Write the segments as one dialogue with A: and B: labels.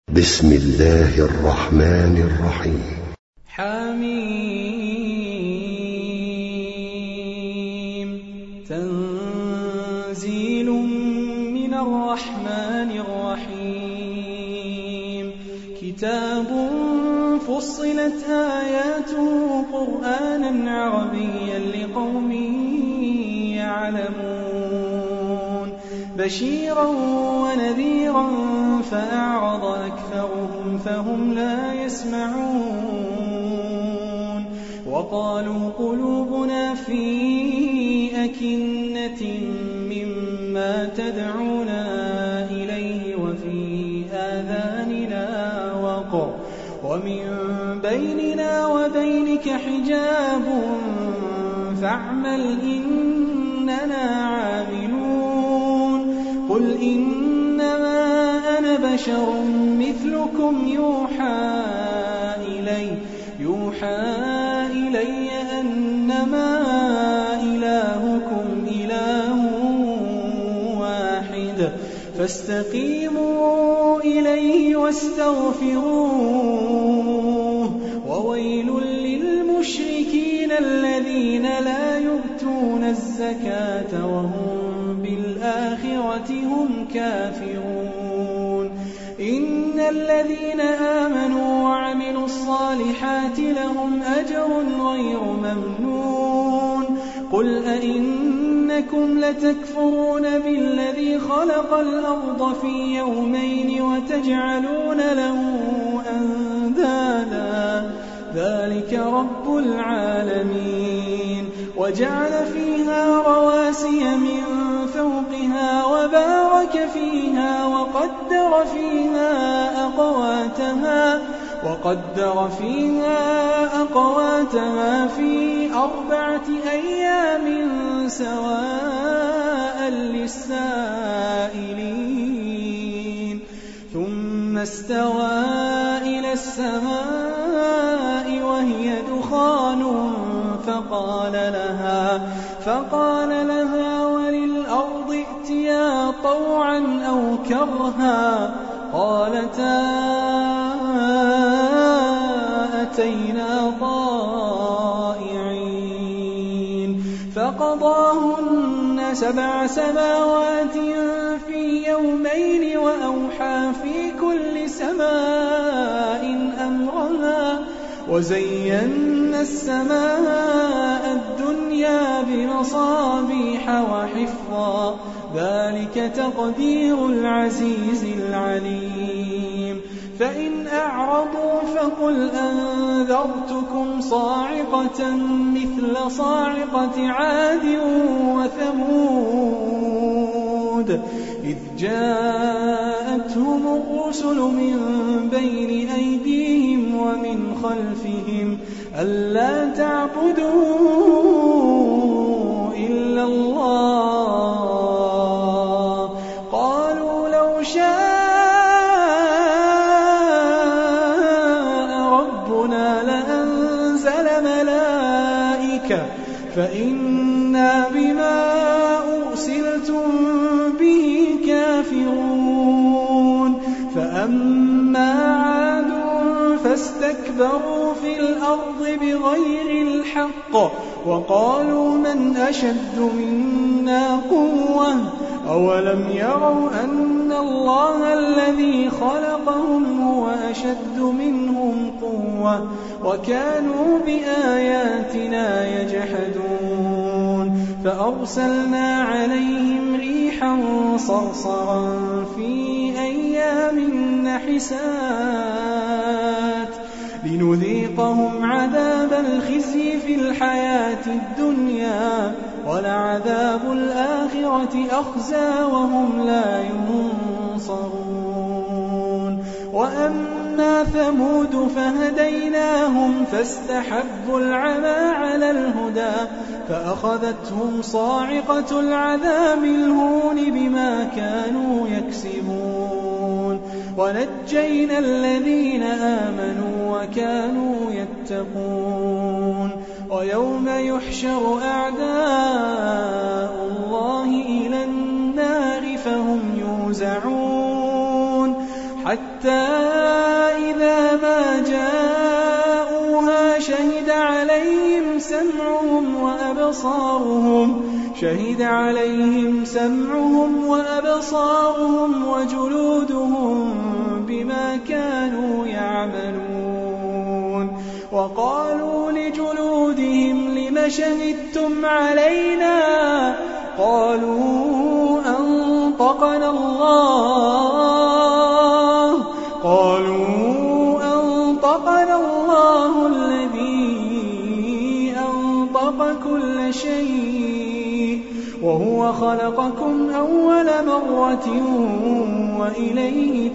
A: بسم الله الرحمن الرحيم.
B: حميم. تنزيل من الرحمن الرحيم. كتاب فصلت آياته قرآنا عربيا لقوم يعلمون. بشيرا ونذيرا فأعرض أكثرهم فهم لا يسمعون. وقالوا قلوبنا في أكنة مما تدعونا إليه وفي آذاننا وقر ومن بيننا وبينك حجاب فاعمل إننا عاملون. قل إنما أنا بشر مثلكم يوحى إلي أنما إلهكم إله واحد فاستقيموا إليه واستغفروه. وويل للمشركين الذين لا يؤتون الزكاة وهم بالآخرة هم كافرون. إن الذين آمنوا وعملوا الصالحات لهم أجر غير ممنون. قل أئنكم لتكفرون بالذي خلق الأرض في يومين وتجعلون له أندادا ذلك رب العالمين. وجعل فيها رواسي من فوقها وبارك فيها وقدر فيها أقواتها في 4 أيام سواء للسائلين. ثم استوى إلى السماء وهي دخان فقال لها وللأرض ائتيا طوعا أو كرها قالتا أتينا طائعين. فقضاهن 7 سماوات في يومين وأوحى في كل سماء أمرها وزينا السماء الدنيا بمصابيح وحفظا ذلك تقدير العزيز العليم. فإن أعرضوا فقل أنذرتكم صاعقة مثل صاعقة عاد وثمود إذ جاءتهم الرسل من بين أيديهم ومن خلفهم ألا تعبدوا إلا الله قالوا لو شاء ربنا لأنزل ملائكة فإنا بما أرسلتم به كافرون. فأما عاد فاستكبروا في الأرض بغير الحق وقالوا من أشد منا قوة أولم يروا أن الله الذي خلقهم هو أشد منهم قوة وكانوا بآياتنا يجحدون. فأرسلنا عليهم ريحا صرصرا في أيام نحسات لنذيقهم عذاب الخزي في الحياة الدنيا ولعذاب الآخرة أخزى وهم لا ينصرون. وأما ثمود فهديناهم فاستحبوا العمى على الهدى فأخذتهم صاعقة العذاب الهون بما كانوا يكسبون. ونجينا الذين آمنوا وكانوا يتقون. ويوم يحشر أعداء الله إلى النار فهم يوزعون حتى حتى إذا ما جاءوها شهد عليهم سمعهم وأبصارهم وجلودهم بما كانوا يعملون. وقالوا لجلودهم لم شهدتم علينا؟ قالوا أنطقنا الله الذي أنطق كل شيء وهو خلقكم أول مرة وإليه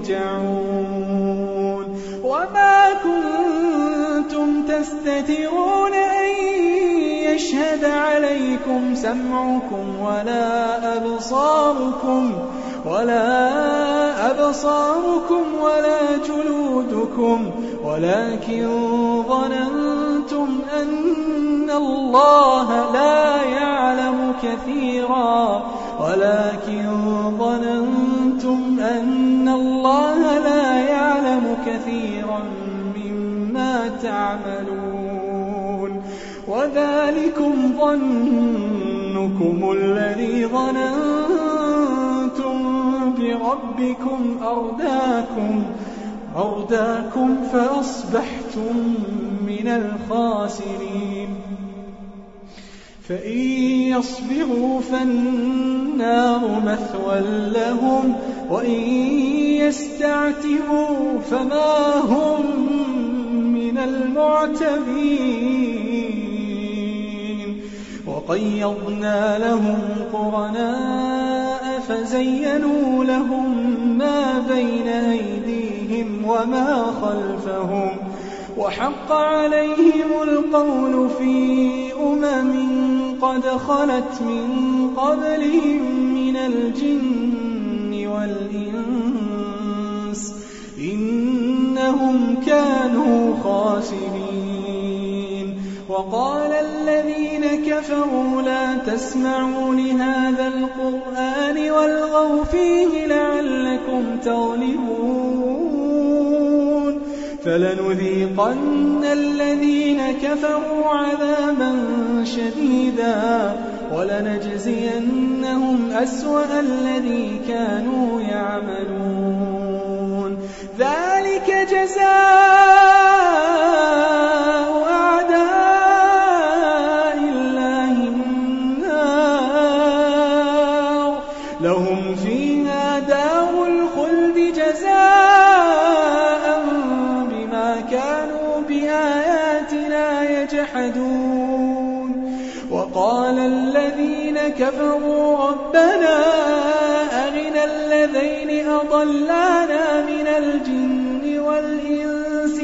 B: ترجعون. وما كنتم تستترون أن يشهد عليكم سمعكم ولا أبصاركم ولا جلودكم ولكن ظننتم أن الله لا يعلم كثيرا مما تعملون. وذلكم ظنكم الذي ظننتم بربكم أرداكم فأصبحتم من الخاسرين. فإن يصبروا فالنار مثوى لهم وإن يستعتبوا فما هم من المعتبين. وقيضنا لهم قرناء فزينوا لهم ما بين أيديهم وما خلفهم وحق عليهم القول في قد خلت من قبلهم من الجن والإنس إنهم كانوا خاسرين. وقال الذين كفروا لا تسمعوا لهذا القرآن والغوا فيه لعلكم تغلبون. فلنذيقن الذين كفروا عذابا شديدا ولنجزينهم أسوأ الذي كانوا يعملون. ذلك جزاء أعداء الله النار لهم فيها دار الخلد جزاء بما كانوا بآياتنا يجحدون. وقال الذين كفروا ربنا أرنا الذين أضلانا من الجن والإنس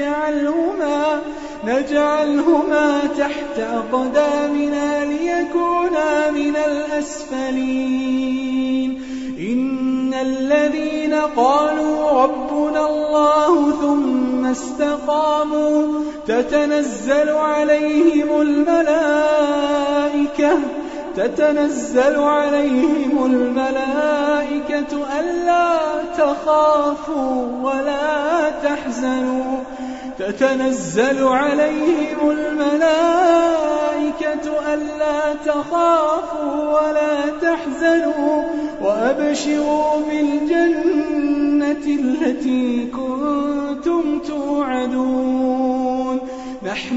B: نجعلهما تحت أقدامنا ليكونا من الأسفلين. إن الذين قالوا ربنا الله ثم استقاموا تتنزل عليهم الملائكة ألا تخافوا ولا تحزنوا وأبشروا بالجنة التي كنتم توعدون. نحن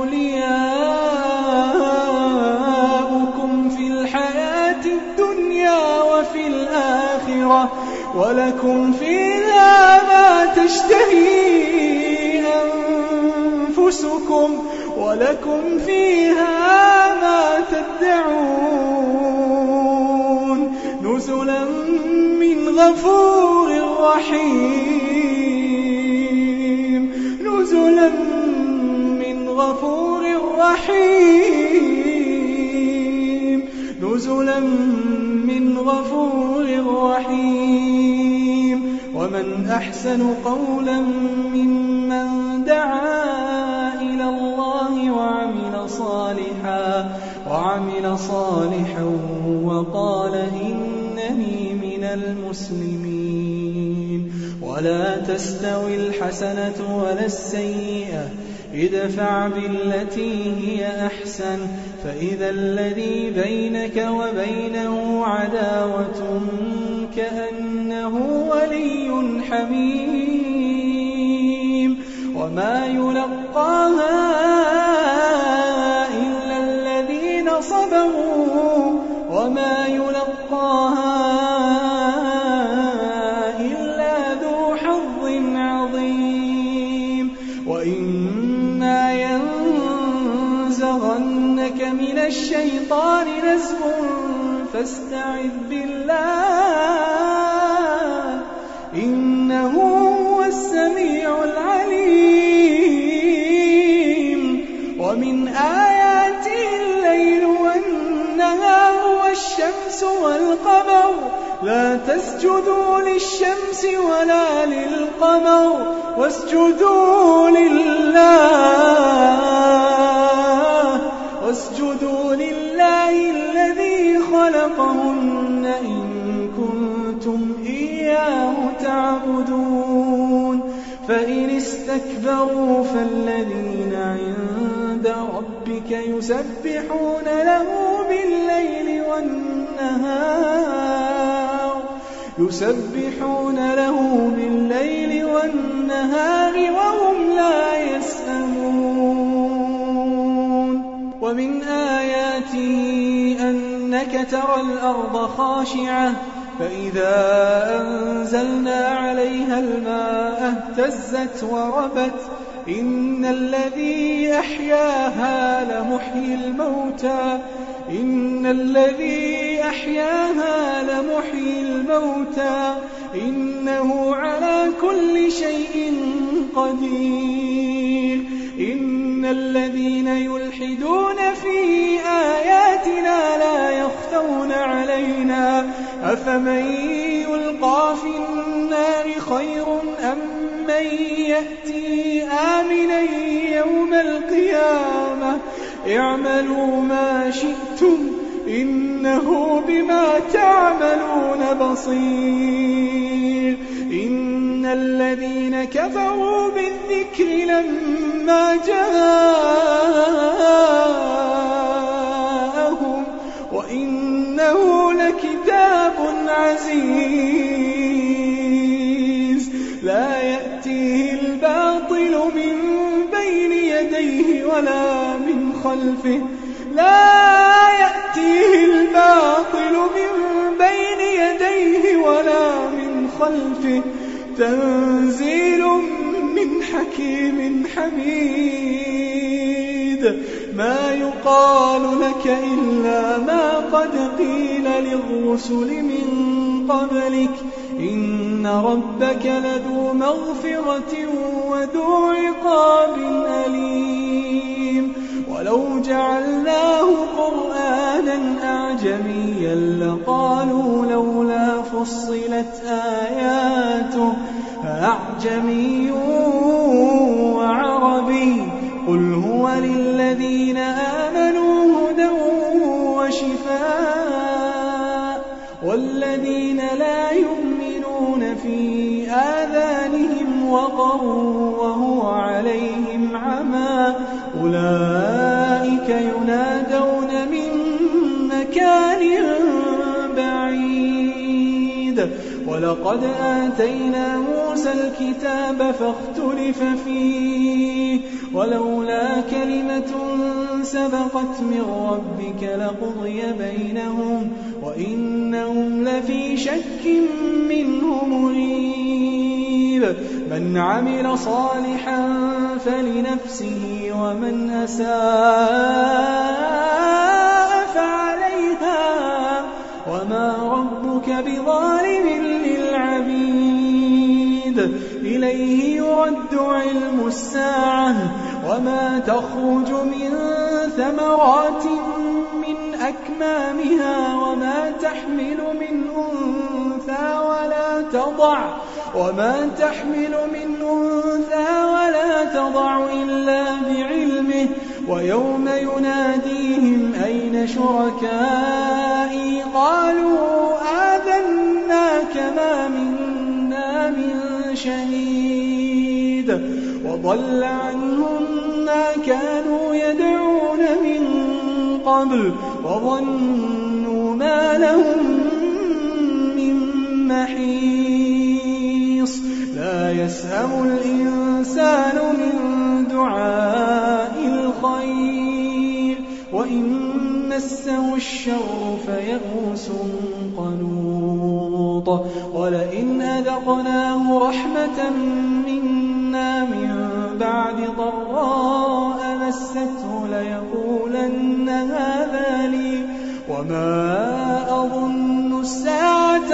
B: أولياؤكم في الحياة الدنيا وفي الآخرة ولكم فيها ما تشتهي أنفسكم ولكم فيها ما تدعون. نزلا من غفور رحيم. ومن أحسن قولا ممن دعا إلى الله وعمل صالحا وقال إنني من المسلمين. ولا تستوي الحسنة ولا السيئة ادفع بالتي هي أحسن فإذا الذي بينك وبينه عداوة كأنه ولي حميم وما يلقاها إلا الذين صبروا وما يلقاها إلا ذو حظ عظيم وإما ينزغنك من الشيطان نزغ فاستعذ بالله إنه هو السميع العليم ومن آياته الليل والنهار والشمس والقمر لا تسجدوا للشمس ولا للقمر واسجدوا لله الذي خلقهن إن كنتم إياه تعبدون فإن استكبروا فالذين عند ربك يسبحون له بالليل والنهار وهم لا يسأمون ومن آياته أنك ترى الأرض خاشعة فإذا أنزلنا عليها الماء اهتزت وربت إن الذي أحياها لمحيي الموتى إنه على كل شيء قدير إن الذين يلحدون في آياتنا لا يخفون علينا أفمن يلقى في النار خير أم من يأتي آمنا يوم القيامة اعملوا ما شئتم إنه بما تعملون بصير إن الذين كفروا بالذكر لما جاءهم وإنه لكتاب عزيز لا يأتيه الباطل من بين يديه ولا من خلفه تنزيل من حكيم حميد ما يقال لك إلا ما قد قيل للرسل من قبلك إن ربك لذو مغفرة وذو عقاب أليم ولو جعلناه قرآنا أعجميا لقالوا لولا فصلت آياته أعجمي وعربي قل هو للذين آمنوا هدى وشفاء والذين لا يؤمنون في آذانهم وقر وهو عليهم عمى أولئك ينادون من مكان بعيد ولقد آتينا موسى الكتاب فاختلف فيه ولولا كلمة سبقت من ربك لقضي بينهم وإنهم لفي شك منه مريب من عمل صالحا فلنفسه ومن أساء فعليها وما ربك بظالم للعبيد إليه يرد علم الساعة وما تخرج من ثمرات من أكمامها وما تحمل من أنثى ولا تضع إلا بعلمه ويوم يناديهم أين شركائي قالوا آذناك ما منا من شهيد شديد وضل عنهم ما كانوا يدعون من قبل وظنوا ما لهم من محيص لا يسأم الإنسان من دعاء الخير وإن مسه الشر فيئوس قنوط ولئن أذقناه رحمة منا من بعد ضراء مسته ليقولن هذا لي وما أظن الساعة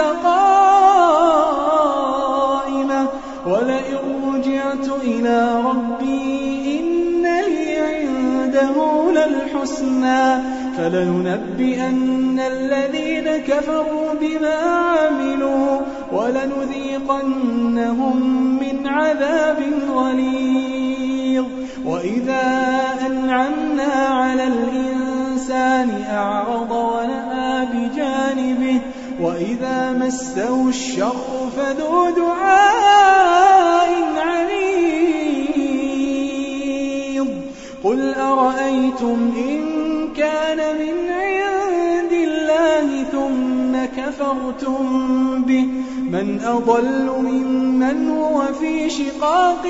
B: قائمة ولئن رجعت إلى ربي إن لي عنده للحسنى فلننبئن الذين كفروا بما عملوا ولنذيقنهم من عذاب غليظ وإذا أنعمنا على الإنسان أعرض ونأى بجانبه وإذا مسه الشر فذو دعاء عريض قل أرأيتم إن كان من عند الله ثم كفرتم به من أضل ممن هو في شقاق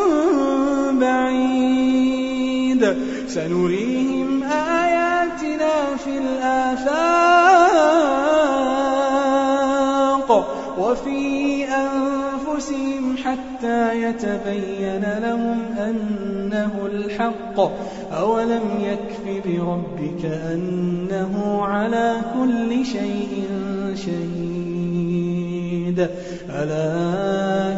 B: بعيد سنريهم آياتنا في الآفاق وفي أنفسهم حتى يتبين لهم أنه الحق أولم يكف بربك أنه على كل شيء شهيد ألا